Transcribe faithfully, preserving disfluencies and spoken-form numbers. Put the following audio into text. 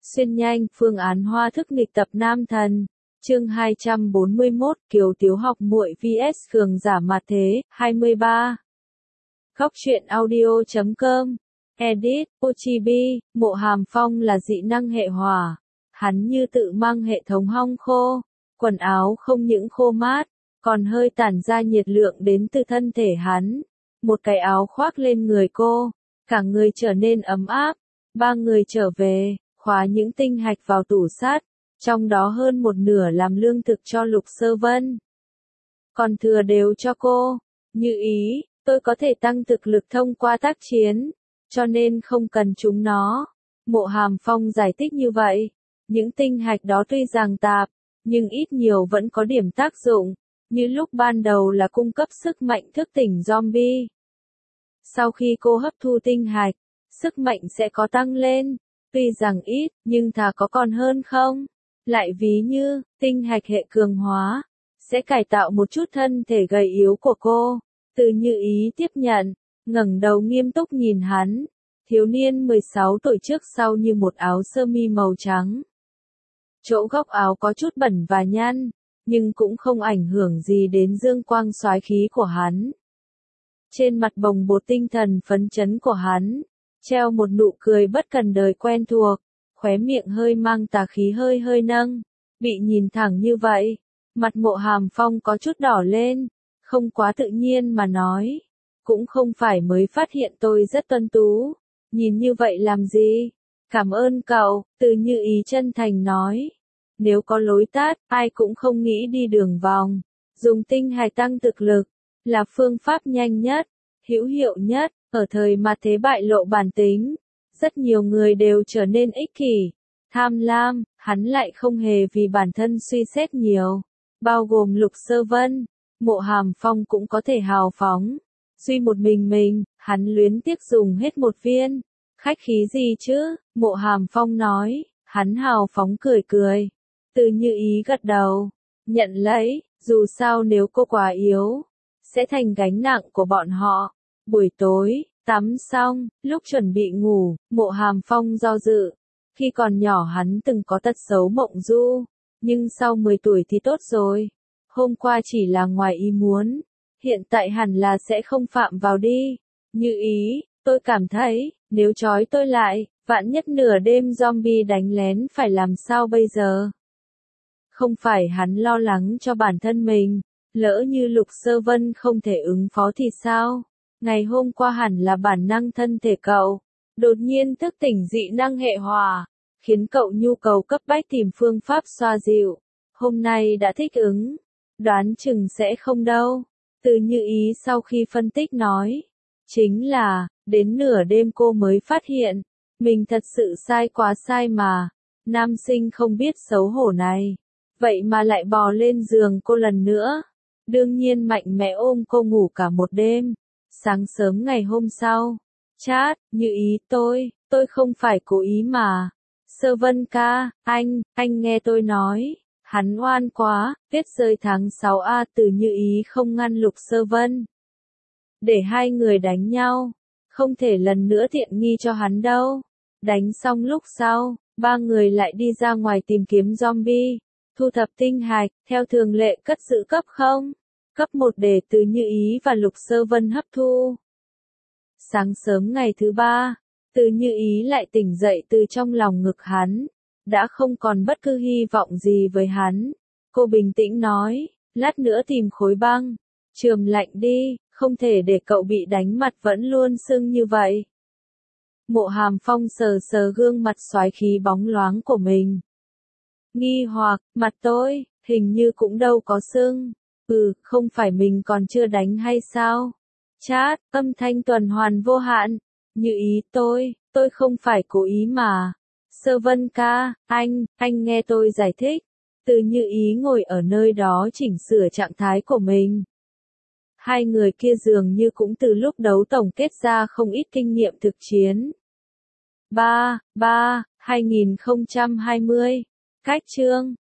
Xuyên nhanh, phương án hoa thức nghịch tập nam thần. Chương hai trăm bốn mươi mốt, Kiều Tiếu học muội vs Khương giả mặt thế, hai mươi ba. Góc truyện audio chấm com. Edit, Ochibi, Mộ Hàm Phong là dị năng hệ hỏa. Hắn như tự mang hệ thống hong khô. Quần áo không những khô mát, còn hơi tản ra nhiệt lượng đến từ thân thể hắn. Một cái áo khoác lên người cô, cả người trở nên ấm áp. Ba người trở về, khóa những tinh hạch vào tủ sắt, trong đó hơn một nửa làm lương thực cho Lục Sơ Vân. Còn thừa đều cho cô. Như ý, tôi có thể tăng thực lực thông qua tác chiến, cho nên không cần chúng nó. Mộ Hàm Phong giải thích như vậy. Những tinh hạch đó tuy rằng tạp, nhưng ít nhiều vẫn có điểm tác dụng, như lúc ban đầu là cung cấp sức mạnh thức tỉnh zombie. Sau khi cô hấp thu tinh hạch, sức mạnh sẽ có tăng lên, tuy rằng ít, nhưng thà có còn hơn không? Lại ví như, tinh hạch hệ cường hóa, sẽ cải tạo một chút thân thể gầy yếu của cô. Từ Như Ý tiếp nhận, ngẩng đầu nghiêm túc nhìn hắn. Thiếu niên mười sáu tuổi trước sau như một áo sơ mi màu trắng. Chỗ góc áo có chút bẩn và nhăn, nhưng cũng không ảnh hưởng gì đến dương quang soái khí của hắn. Trên mặt bồng bột tinh thần phấn chấn của hắn, treo một nụ cười bất cần đời quen thuộc, khóe miệng hơi mang tà khí hơi hơi nâng. Bị nhìn thẳng như vậy, mặt Mộ Hàm Phong có chút đỏ lên, không quá tự nhiên mà nói. Cũng không phải mới phát hiện tôi rất tuấn tú, nhìn như vậy làm gì? Cảm ơn cậu, Từ Như Ý chân thành nói. Nếu có lối tắt, ai cũng không nghĩ đi đường vòng. Dùng tinh hạch tăng thực lực, là phương pháp nhanh nhất, hữu hiệu nhất. Ở thời mà thế bại lộ bản tính, rất nhiều người đều trở nên ích kỷ, tham lam. Hắn lại không hề vì bản thân suy xét nhiều, bao gồm Lục Sơ Vân. Mộ Hàm Phong cũng có thể hào phóng, duy một mình mình, hắn luyến tiếc dùng hết một viên. Khách khí gì chứ? Mộ Hàm Phong nói. Hắn hào phóng cười cười. Từ Như Ý gật đầu, nhận lấy. Dù sao nếu cô quá yếu, sẽ thành gánh nặng của bọn họ. Buổi tối, tắm xong, lúc chuẩn bị ngủ, Mộ Hàm Phong do dự. Khi còn nhỏ hắn từng có tật xấu mộng du, nhưng sau mười tuổi thì tốt rồi. Hôm qua chỉ là ngoài ý muốn, hiện tại hẳn là sẽ không phạm vào đi. Như Ý, tôi cảm thấy, nếu trói tôi lại, vạn nhất nửa đêm zombie đánh lén phải làm sao bây giờ? Không phải hắn lo lắng cho bản thân mình, lỡ như Lục Sơ Vân không thể ứng phó thì sao? Ngày hôm qua hẳn là bản năng thân thể cậu, đột nhiên thức tỉnh dị năng hệ hỏa, khiến cậu nhu cầu cấp bách tìm phương pháp xoa dịu. Hôm nay đã thích ứng, đoán chừng sẽ không đâu. Từ Như Ý sau khi phân tích nói, chính là, đến nửa đêm cô mới phát hiện, mình thật sự sai quá sai mà. Nam sinh không biết xấu hổ này, vậy mà lại bò lên giường cô lần nữa. Đương nhiên mạnh mẽ ôm cô ngủ cả một đêm. Sáng sớm ngày hôm sau, chat, Như Ý tôi, tôi không phải cố ý mà. Sơ Vân ca, anh, anh nghe tôi nói, hắn oan quá, viết rơi tháng sáu a. Từ Như Ý không ngăn Lục Sơ Vân. Để hai người đánh nhau, không thể lần nữa tiện nghi cho hắn đâu. Đánh xong lúc sau, ba người lại đi ra ngoài tìm kiếm zombie, thu thập tinh hạch, theo thường lệ cất giữ cấp không. Cấp một để Từ Như Ý và Lục Sơ Vân hấp thu. Sáng sớm ngày thứ ba, Từ Như Ý lại tỉnh dậy từ trong lòng ngực hắn. Đã không còn bất cứ hy vọng gì với hắn. Cô bình tĩnh nói, lát nữa tìm khối băng, chườm lạnh đi, không thể để cậu bị đánh mặt vẫn luôn sưng như vậy. Mộ Hàm Phong sờ sờ gương mặt soái khí bóng loáng của mình. Nghi hoặc, mặt tôi, hình như cũng đâu có sưng. Ừ, không phải mình còn chưa đánh hay sao? Chat, âm thanh tuần hoàn vô hạn. Như Ý tôi, tôi không phải cố ý mà. Sơ Vân ca, anh, anh nghe tôi giải thích. Từ Như Ý ngồi ở nơi đó chỉnh sửa trạng thái của mình. Hai người kia dường như cũng từ lúc đấu tổng kết ra không ít kinh nghiệm thực chiến. ba, ba, hai nghìn không trăm hai mươi. Cách chương.